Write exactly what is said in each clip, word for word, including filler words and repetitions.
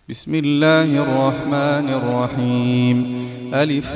بسم الله الرحمن الرحيم. ألف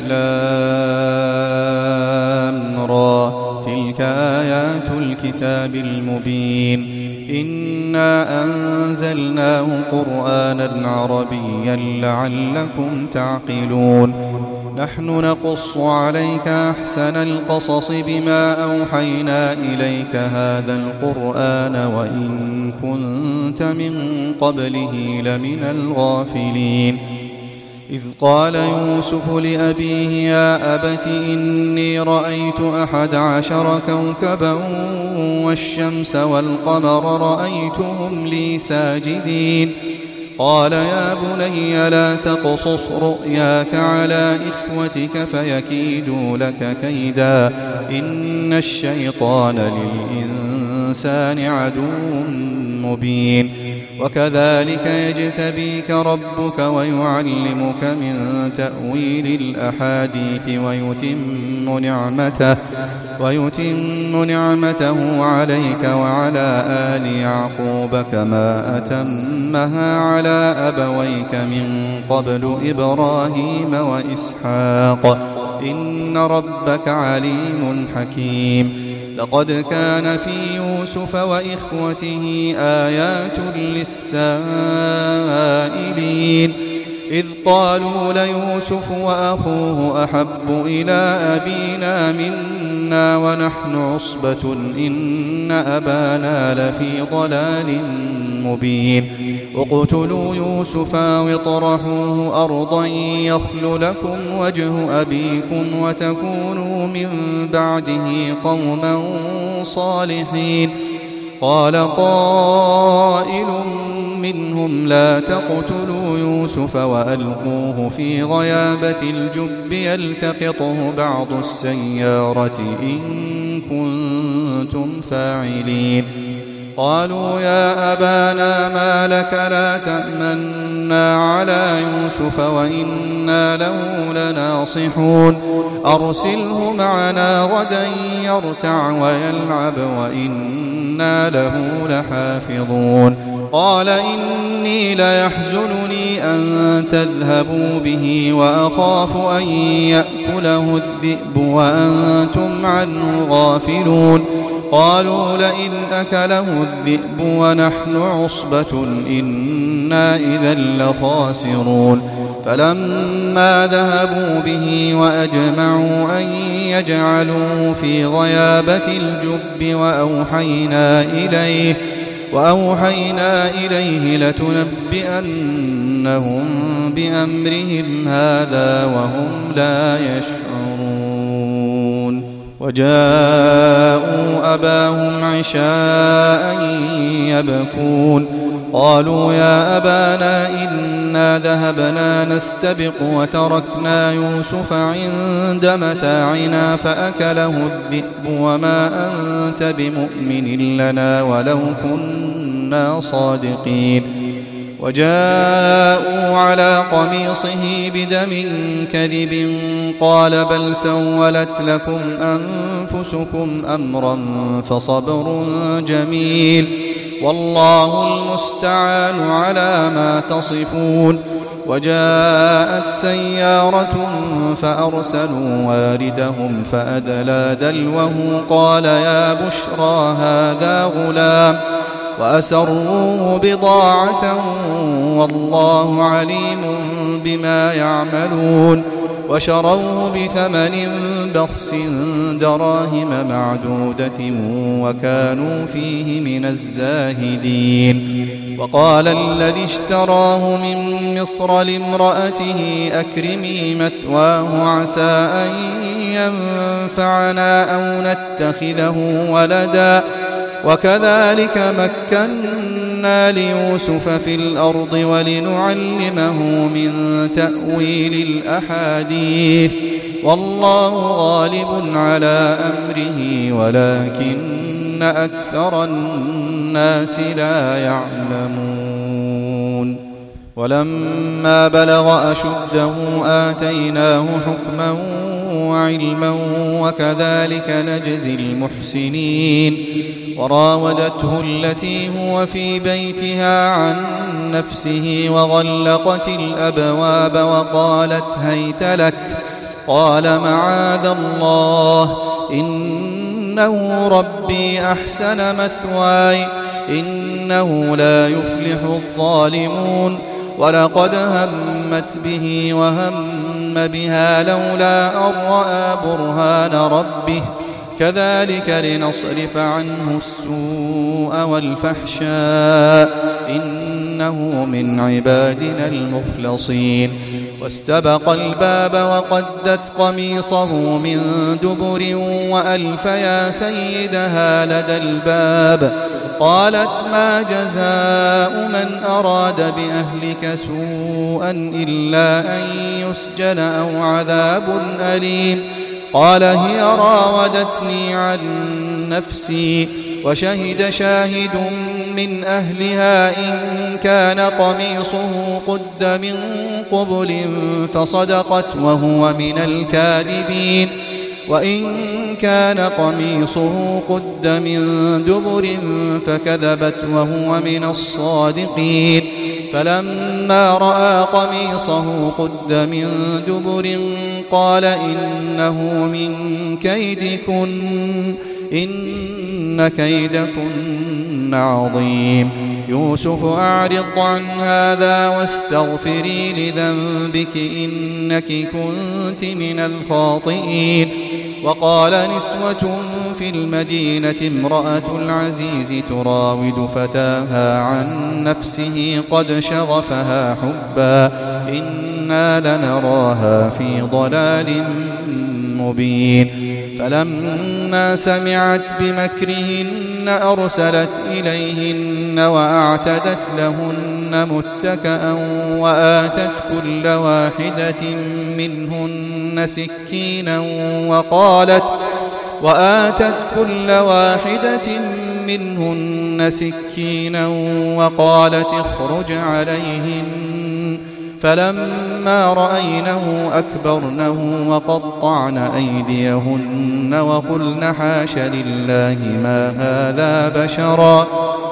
لام را، تلك آيات الكتاب المبين. إنا أنزلناه قرآنا عربيا لعلكم تعقلون. نحن نقص عليك أحسن القصص بما أوحينا إليك هذا القرآن وإن كنت من قبله لمن الغافلين. إذ قال يوسف لأبيه يا أبت إني رأيت أحد عشر كوكبا والشمس والقمر رأيتهم لي ساجدين. قال يا بني لا تقصص رؤياك على إخوتك فيكيدوا لك كيدا إن الشيطان للإنسان عدو مبين. وكذلك يجتبيك ربك ويعلمك من تأويل الأحاديث ويتم نعمته, ويتم نعمته عليك وعلى آل يعقوب كما أتمها على أبويك من قبل إبراهيم وإسحاق إن ربك عليم حكيم. لقد كان في يوسف وإخوته آيات للسائلين إذ قالوا ليوسف وأخوه أحب إلى أبينا منا ونحن عصبة إن أبانا لفي ضلال مبين. اقتلوا يوسف واطرحوه أرضا يخل لكم وجه أبيكم وتكونوا من بعده قوما صالحين. قال قائل منهم لا تقتلوا يوسف وألقوه في غيابة الجب يلتقطه بعض السيارة إن كنتم فاعلين. قالوا يا أبانا ما لك لا تأمنا على يوسف وإنا له لناصحون. أرسله معنا غدا يرتع ويلعب وإنا له لحافظون. قال إني ليحزنني أن تذهبوا به وأخاف أن يأكله الذئب وأنتم عنه غافلون. قالوا لئن أكله الذئب ونحن عصبة إنا إذا لخاسرون. فلما ذهبوا به وأجمعوا أن يجعلوه في غيابة الجب وأوحينا إليه وأوحينا إليه لتنبئنهم بأمرهم هذا وهم لا يشعرون. وجاءوا أباهم عشاء يبكون. قالوا يا أبانا إنا ذهبنا نستبق وتركنا يوسف عند متاعنا فأكله الذئب وما أنت بمؤمن لنا ولو كنا صادقين. وجاءوا على قميصه بدم كذب قال بل سولت لكم أنفسكم أمرا فصبر جميل والله المستعان على ما تصفون. وجاءت سيارة فأرسلوا واردهم فأدلى دلوه قال يا بشرى هذا غلام وأسروه بضاعة والله عليم بما يعملون. وشروه بثمن بخس دراهم معدودة وكانوا فيه من الزاهدين. وقال الذي اشتراه من مصر لامرأته أكرمي مثواه عسى أن ينفعنا أو نتخذه ولدا وكذلك مكنا ليوسف في الأرض ولنعلمه من تأويل الأحاديث والله غالب على أمره ولكن أكثر الناس لا يعلمون. ولما بلغ أشده آتيناه حكما وعلما وكذلك نجزي المحسنين. وراودته التي هو في بيتها عن نفسه وغلقت الأبواب وقالت هيت لك. قال معاذ الله إنه ربي أحسن مثواي إنه لا يفلح الظالمون. ولقد همت به وهم بها لولا أن رأى برهان ربه كذلك لنصرف عنه السوء والفحشاء إنه من عبادنا المخلصين. واستبق الباب وقدت قميصه من دبر وألف يا سيدها لدى الباب. قالت ما جزاء من أراد بأهلك سوءا إلا أن يسجن أو عذاب أليم. قال هي راودتني عن نفسي. وشهد شاهد من أهلها إن كان قميصه قد من قبل فصدقت وهو من الكاذبين وإن كان قميصه قد من دبر فكذبت وهو من الصادقين. فلما رأى قميصه قد من دبر قال إنه من كيدكن إن كيدكن عظيم. يوسف أعرض عن هذا واستغفري لذنبك إنك كنت من الخاطئين. وقال نسوة في المدينة امرأة العزيز تراود فتاها عن نفسه قد شغفها حبا إنا لنراها في ضلال مبين. فلما سمعت بمكرهن أرسلت إليهن وأعتدت لهن متكأ وآتت كل واحدة منهن سكينا وقالت وآتت كل واحدة منهن سكينا وقالت اخرج عليهن. فلما رأينه أكبرنه وقطعن أيديهن وقلن حاش لله ما هذا بشرا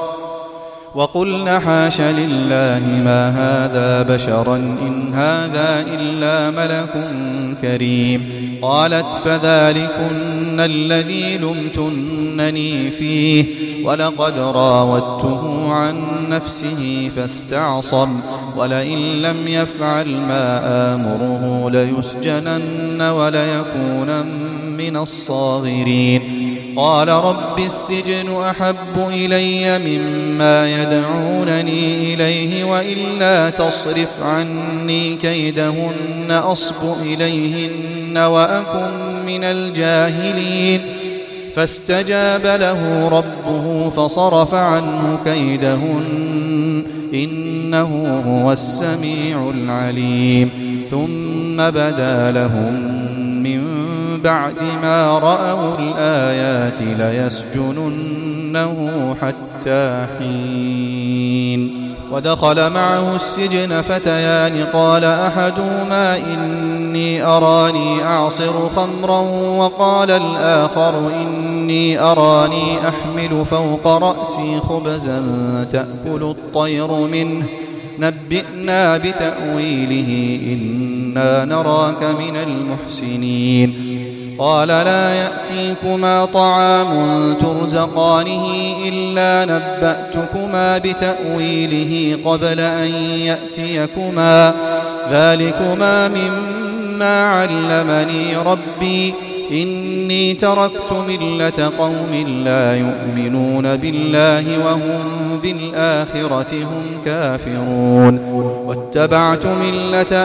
وقلن حاش لله ما هذا بشرا إن هذا إلا ملك كريم. قالت فذلكن الذي لمتنني فيه ولقد راودته عن نفسه فاستعصم ولئن لم يفعل ما آمره ليسجنن وليكونن من الصاغرين. قال رب السجن أحب إلي مما يدعونني إليه وإلا تصرف عني كيدهن أصب إليهن وأكن من الجاهلين. فاستجاب له ربه فصرف عنه كيدهن إنه هو السميع العليم. ثم بدا لهم من بعد ما رأوا الآيات ليسجننه حتى حين. ودخل معه السجن فتيان قال أحدهما إني أراني أعصر خمرا وقال الآخر إني أراني أحمل فوق رأسي خبزا تأكل الطير منه نبئنا بتأويله إنا نراك من المحسنين. قال لا يأتيكما طعام ترزقانه إلا نبأتكما بتأويله قبل أن يأتيكما ذلكما مما علمني ربي إني تركت ملة قوم لا يؤمنون بالله وهم بالآخرة هم كافرون واتبعت ملة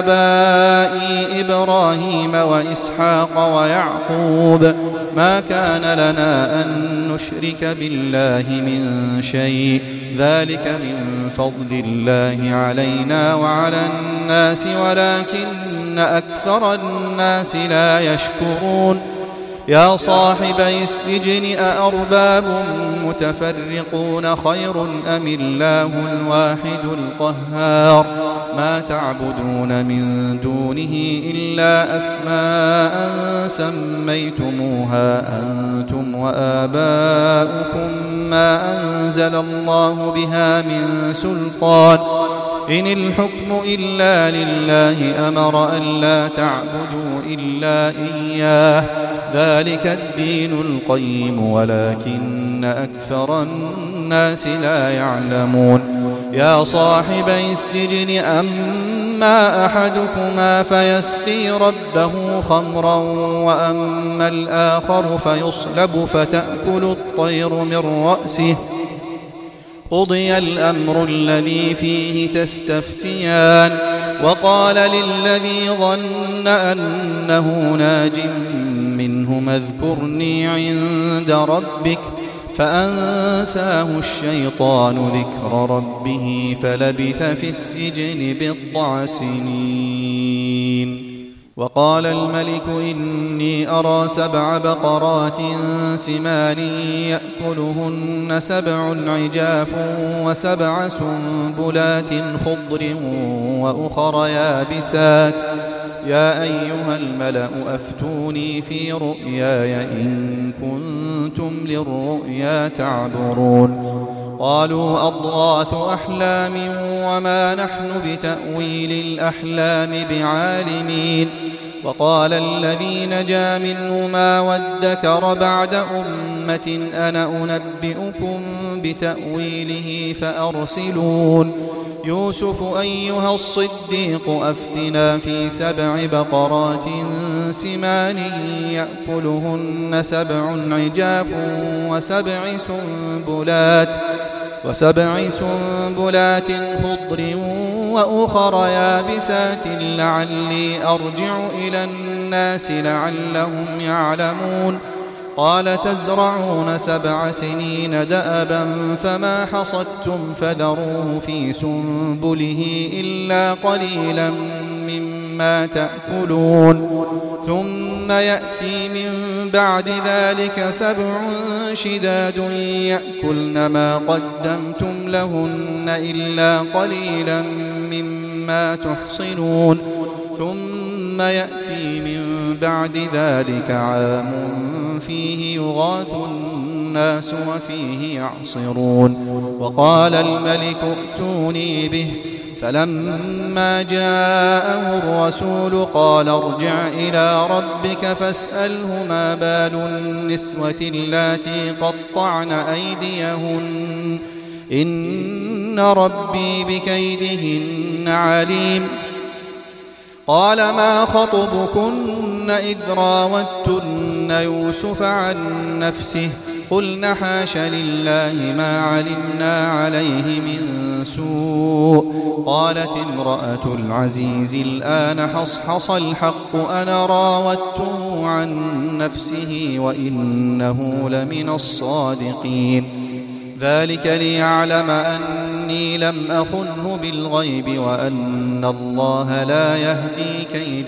آبائي إبراهيم وإسحاق ويعقوب ما كان لنا أن نشرك بالله من شيء ذلك من فضل الله علينا وعلى الناس ولكن أكثر الناس لا يشكرون. يا صاحبي السجن أأرباب متفرقون خير أم الله الواحد القهار ما تعبدون من دونه إلا أسماء سميتموها أنتم وآباؤكم ما أنزل الله بها من سلطان إن الحكم إلا لله أمر ألا تعبدوا إلا إياه ذلك الدين القيم ولكن أكثر الناس لا يعلمون يا صاحبي السجن أما أحدكما فيسقي ربه خمرا وأما الآخر فيصلب فتأكل الطير من رأسه قضي الأمر الذي فيه تستفتيان وقال للذي ظن أنه ناج منهما اذكرني عند ربك فأنساه الشيطان ذكر ربه فلبث في السجن بضع سنين وقال الملك إني أرى سبع بقرات سمان يأكلهن سبع عجاف وسبع سنبلات خضر وأخر يابسات يا أيها الملأ أفتوني في رؤياي إن كنتم للرؤيا تعبرون قالوا أضغاث أحلام وما نحن بتأويل الأحلام بعالمين وقال الذي نجا منهما وادكر بعد أمة أنا أنبئكم بتأويله فأرسلون يوسف أيها الصديق أفتنا في سبع بقرات سمان يأكلهن سبع عجاف وسبع سنبلات وسبع سنبلات خضر وأخر يابسات لعلي أرجع إلى الناس لعلهم يعلمون قال تزرعون سبع سنين دأبا فما حصدتم فذروه في سنبله إلا قليلا مما تأكلون ثم يأتي من بعد ذلك سبع شداد يأكلن ما قدمتم لهن إلا قليلا مما تحصنون ثم يأتي من بعد ذلك عام فيه يغاث الناس وفيه يعصرون وقال الملك ائتوني به فلما جاءه الرسول قال ارجع إلى ربك فاسأله ما بال النسوة اللاتي قطعن أيديهن إن ربي بكيدهن عليم قال ما خطبكن إذ راوتن يوسف عن نفسه قلن حاش لله ما علمنا عليه من سوء قالت امرأة العزيز الآن حصحص الحق أنا راودته عن نفسه وإنه لمن الصادقين ذلك ليعلم أني لم أخنه بالغيب وأن الله لا يهدي كيد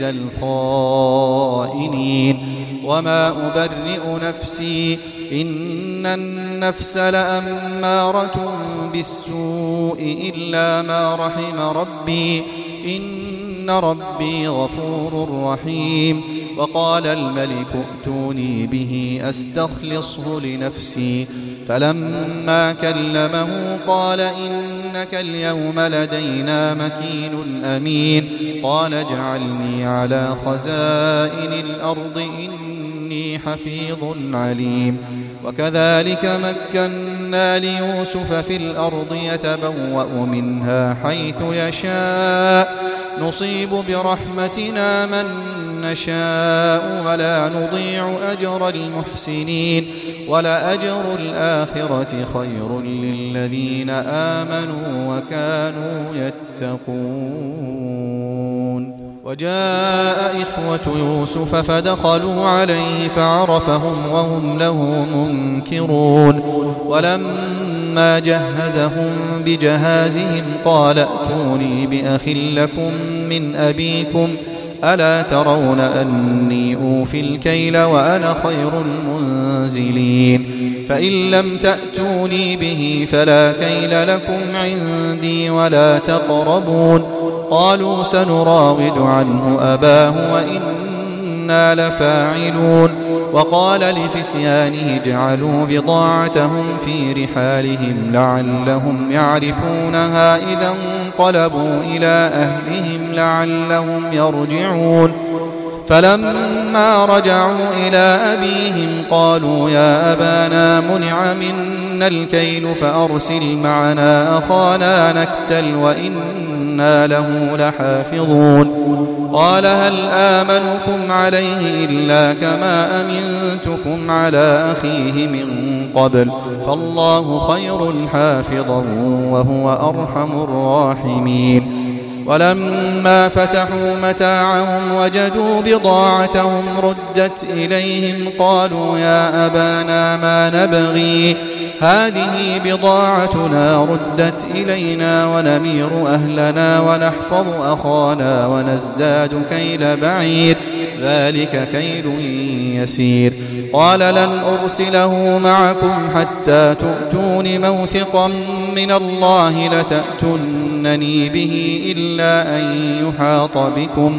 الخائنين وما أبرئ نفسي إن النفس لأمارة بالسوء إلا ما رحم ربي إن ربي غفور رحيم وقال الملك ائتوني به أستخلصه لنفسي فلما كلمه قال إنك اليوم لدينا مكين أمين قال اجعلني على خزائن الأرض إني حفيظ عليم وكذلك مكنا ليوسف في الأرض يتبوأ منها حيث يشاء نصيب برحمتنا من نشاء ولا نضيع أجر المحسنين ولأجر الآخرة خير للذين آمنوا وكانوا يتقون وجاء إخوة يوسف فدخلوا عليه فعرفهم وهم له منكرون ولما جهزهم بجهازهم قال ائتوني بأخ لكم من أبيكم ألا ترون أني أوفي الكيل وأنا خير المنزلين فإن لم تأتوني به فلا كيل لكم عندي ولا تقربون قالوا سنراود عنه أباه وإنا لفاعلون وقال لفتيانه اجعلوا بضاعتهم في رحالهم لعلهم يعرفونها إذا انقلبوا إلى أهلهم لعلهم يرجعون فلما رجعوا إلى أبيهم قالوا يا أبانا منع منا الكيل فأرسل معنا أخانا نكتل وإنا له لحافظون قال هل آمنكم عليه إلا كما أمنتكم على أخيه من قبل فالله خير حافظا وهو أرحم الراحمين ولما فتحوا متاعهم وجدوا بضاعتهم ردت إليهم قالوا يا أبانا ما نبغي هذه بضاعتنا ردت إلينا ونمير أهلنا ونحفظ أخانا ونزداد كيل بعير ذلك كيل يسير قال لن أرسله معكم حتى تؤتون موثقا من الله لتأتونني به إلا أن يحاط بكم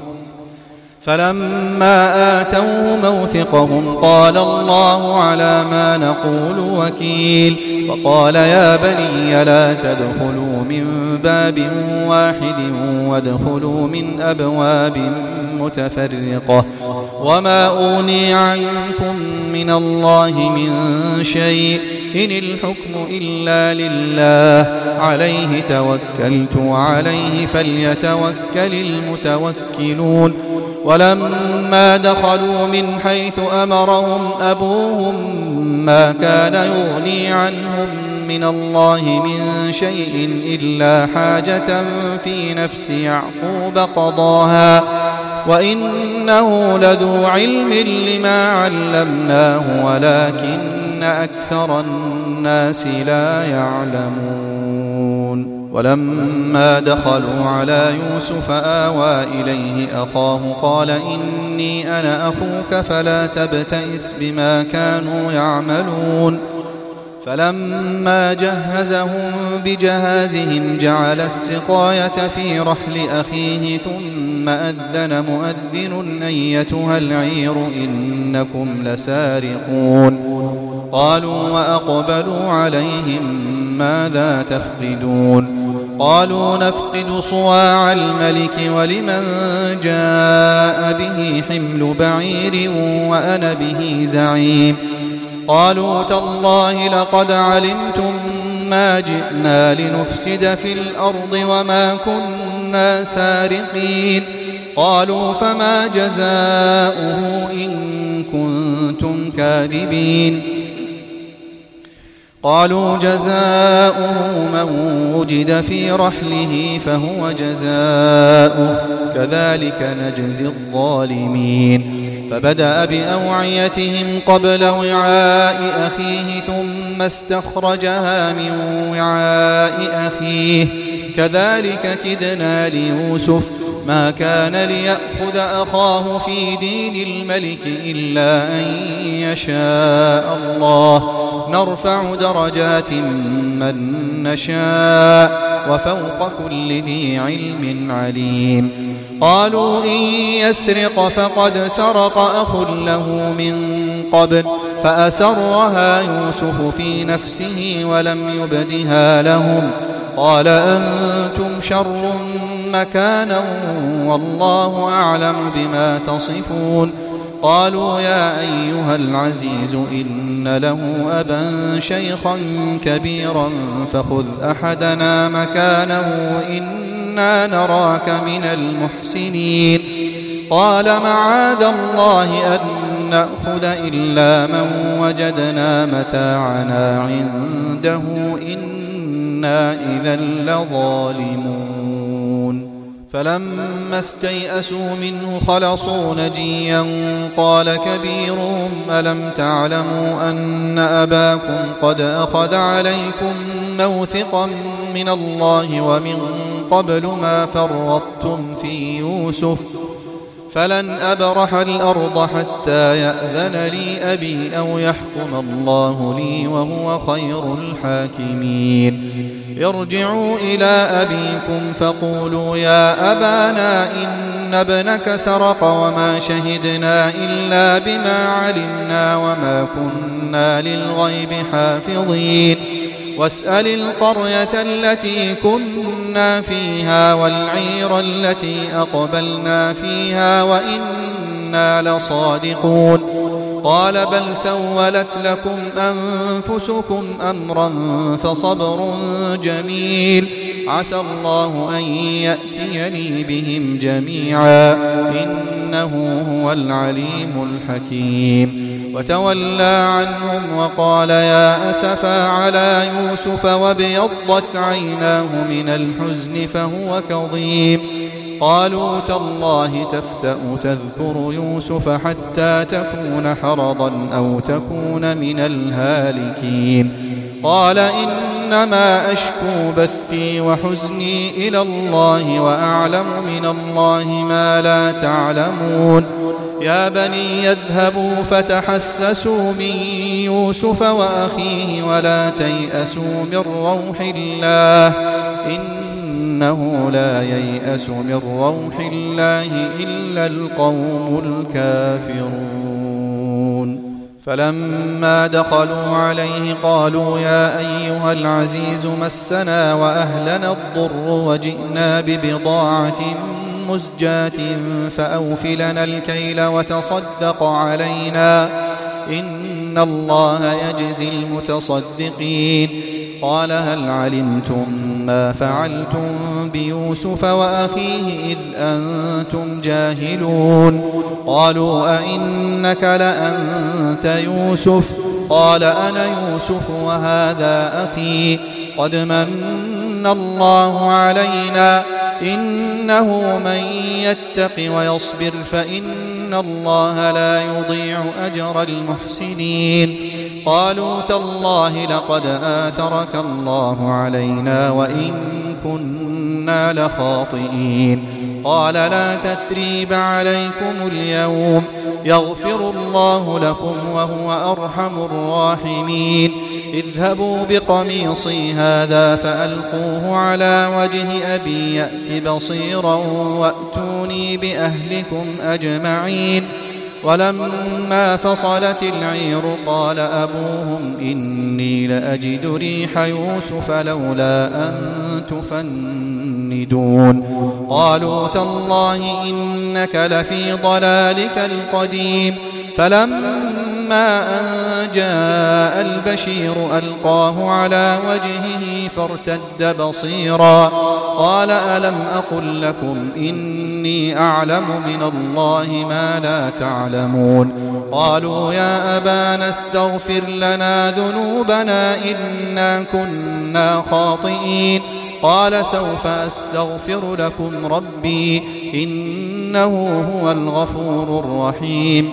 فلما آتوه موثقهم قال الله على ما نقول وكيل وقال يا بني لا تدخلوا من باب واحد وادخلوا من أبواب متفرقة وما أغني عنكم من الله من شيء إن الحكم إلا لله عليه توكلت وعليه فليتوكل المتوكلون ولما دخلوا من حيث أمرهم أبوهم ما كان يغني عنهم من الله من شيء إلا حاجة في نفس يعقوب قضاها وإنه لذو علم لما علمناه ولكن أكثر الناس لا يعلمون ولما دخلوا على يوسف آوى إليه أخاه قال إني أنا أخوك فلا تبتئس بما كانوا يعملون فلما جهزهم بجهازهم جعل السقاية في رحل أخيه ثم أذن مؤذن أيتها العير إنكم لسارقون قالوا وأقبلوا عليهم ماذا تفقدون قالوا نفقد صواع الملك ولمن جاء به حمل بعير وأنا به زعيم قالوا تالله لقد علمتم ما جئنا لنفسد في الأرض وما كنا سارقين قالوا فما جزاؤه إن كنتم كاذبين قالوا جزاؤه من وجد في رحله فهو جزاؤه كذلك نجزي الظالمين فبدأ بأوعيتهم قبل وعاء أخيه ثم استخرجها من وعاء أخيه كذلك كدنا ليوسف ما كان ليأخذ أخاه في دين الملك إلا أن يشاء الله نرفع درجات من نشاء وفوق كل ذي علم عليم قالوا إن يسرق فقد سرق أخ له من قبل فأسرها يوسف في نفسه ولم يبدها لهم قال أنتم شر مكانا والله أعلم بما تصفون قالوا يا أيها العزيز إن له أبا شيخا كبيرا فخذ أحدنا مكانه إنا نراك من المحسنين قال معاذ الله أن نأخذ إلا من وجدنا متاعنا عنده إنا إذا لظالمون فلما استيئسوا منه خلصوا نجيا قال كبيرهم ألم تعلموا أن أباكم قد أخذ عليكم موثقا من الله ومن قبل ما فرطتم في يوسف فلن أبرح الأرض حتى يأذن لي أبي أو يحكم الله لي وهو خير الحاكمين ارجعوا إلى أبيكم فقولوا يا أبانا إن ابنك سرق وما شهدنا إلا بما علمنا وما كنا للغيب حافظين واسأل القرية التي كنا فيها والعير التي أقبلنا فيها وإنا لصادقون قال بل سولت لكم أنفسكم أمرا فصبر جميل عسى الله أن يأتيني بهم جميعا إنه هو العليم الحكيم وتولى عنهم وقال يا أسفا على يوسف وابيضت عيناه من الحزن فهو كظيم قالوا تالله تفتأ تذكر يوسف حتى تكون حرضا أو تكون من الهالكين قال إنما أشكو بثي وحزني إلى الله وأعلم من الله ما لا تعلمون يا بني يذهبوا فتحسسوا من يوسف وأخيه ولا تيأسوا من روح الله إنه لا ييأس من روح الله إلا القوم الكافرون فلما دخلوا عليه قالوا يا أيها العزيز مسنا وأهلنا الضر وجئنا ببضاعة مزجاة فأوف لنا الكيل وتصدق علينا إن الله يجزي المتصدقين قال هل علمتم ما فعلتم بيوسف وأخيه إذ أنتم جاهلون قالوا أئنك لأنت يوسف قال أنا يوسف وهذا أخي قد من الله علينا إنه من يتق ويصبر فإن الله لا يضيع أجر المحسنين قالوا تالله لقد آثرك الله علينا وإن كنا لخاطئين قال لا تثريب عليكم اليوم يغفر الله لكم وهو أرحم الراحمين اذهبوا بقميصي هذا فألقوه على وجه أبي يأت بصيرا وأتوني بأهلكم أجمعين ولما فصلت العير قال أبوهم إني لأجد ريح يوسف لولا أن تفندون قالوا تالله إنك لفي ضلالك القديم فلما أن جاء البشير ألقاه على وجهه فارتد بصيرا قال ألم أقل لكم إني أعلم من الله ما لا تعلمون قالوا يا أبانا استغفر لنا ذنوبنا إنا كنا خاطئين قال سوف أستغفر لكم ربي إنه هو الغفور الرحيم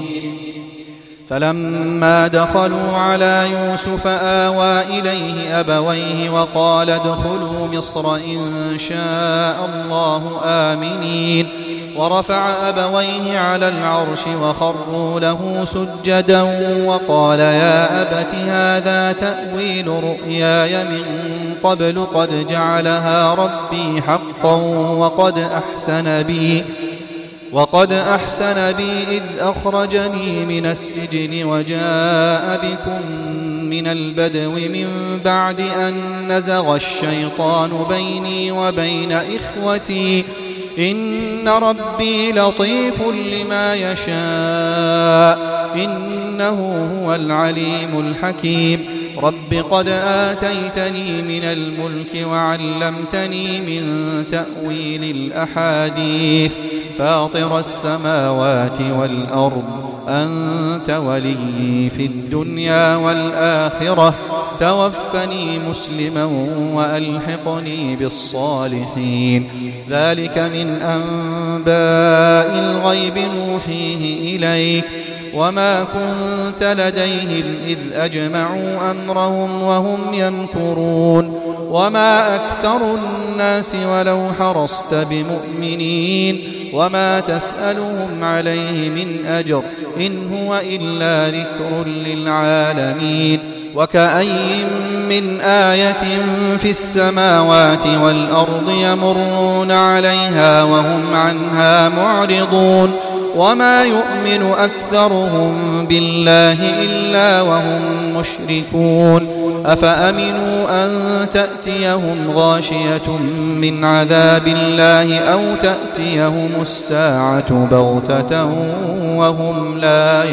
فلما دخلوا على يوسف آوى إليه أبويه وقال ادخلوا مصر إن شاء الله آمنين ورفع أبويه على العرش وخروا له سجدا وقال يا أبت هذا تأويل رؤياي من قبل قد جعلها ربي حقا وقد أحسن بي وقد أحسن بي إذ أخرجني من السجن وجاء بكم من البدو من بعد أن نزغ الشيطان بيني وبين إخوتي إن ربي لطيف لما يشاء إنه هو العليم الحكيم رب قد آتيتني من الملك وعلمتني من تأويل الأحاديث فاطر السماوات والأرض أنت ولي في الدنيا والآخرة توفني مسلما وألحقني بالصالحين ذلك من أنباء الغيب نوحيه إليك وما كنت لديهم إذ أجمعوا أمرهم وهم يمكرون وما أكثر الناس ولو حرصت بمؤمنين وما تسألهم عليه من أجر إن هو إلا ذكر للعالمين وكأين من آية في السماوات والأرض يمرون عليها وهم عنها معرضون وما يؤمن أكثرهم بالله إلا وهم مشركون أفأمنوا أن تأتيهم غاشية من عذاب الله أو تأتيهم الساعة بغتة وهم لا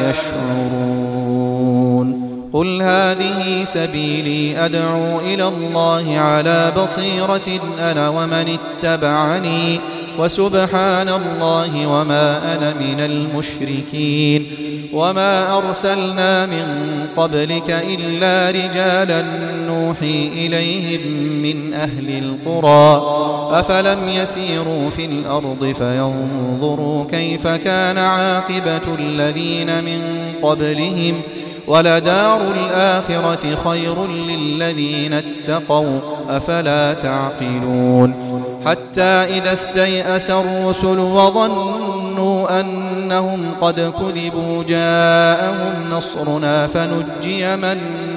يشعرون قل هذه سبيلي أدعو إلى الله على بصيرة أنا ومن اتبعني وسبحان الله وما أنا من المشركين وما أرسلنا من قبلك إلا رجالا نوحي إليهم من أهل القرى أفلم يسيروا في الأرض فينظروا كيف كان عاقبة الذين من قبلهم ولدار الآخرة خير للذين اتقوا أفلا تعقلون حتى إذا استيأس الرسل وظنوا أنهم قد كذبوا جاءهم نصرنا فنجي من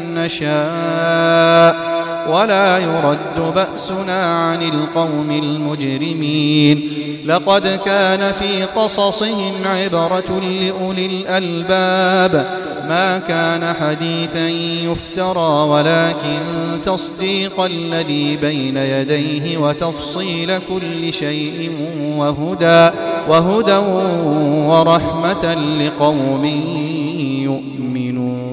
نشاء ولا يرد بأسنا عن القوم المجرمين لقد كان في قصصهم عبرة لأولي الألباب ما كان حديثا يفترى ولكن تصديق الذي بين يديه وتفصيل كل شيء وهدى وهدى ورحمة لقوم يؤمنون.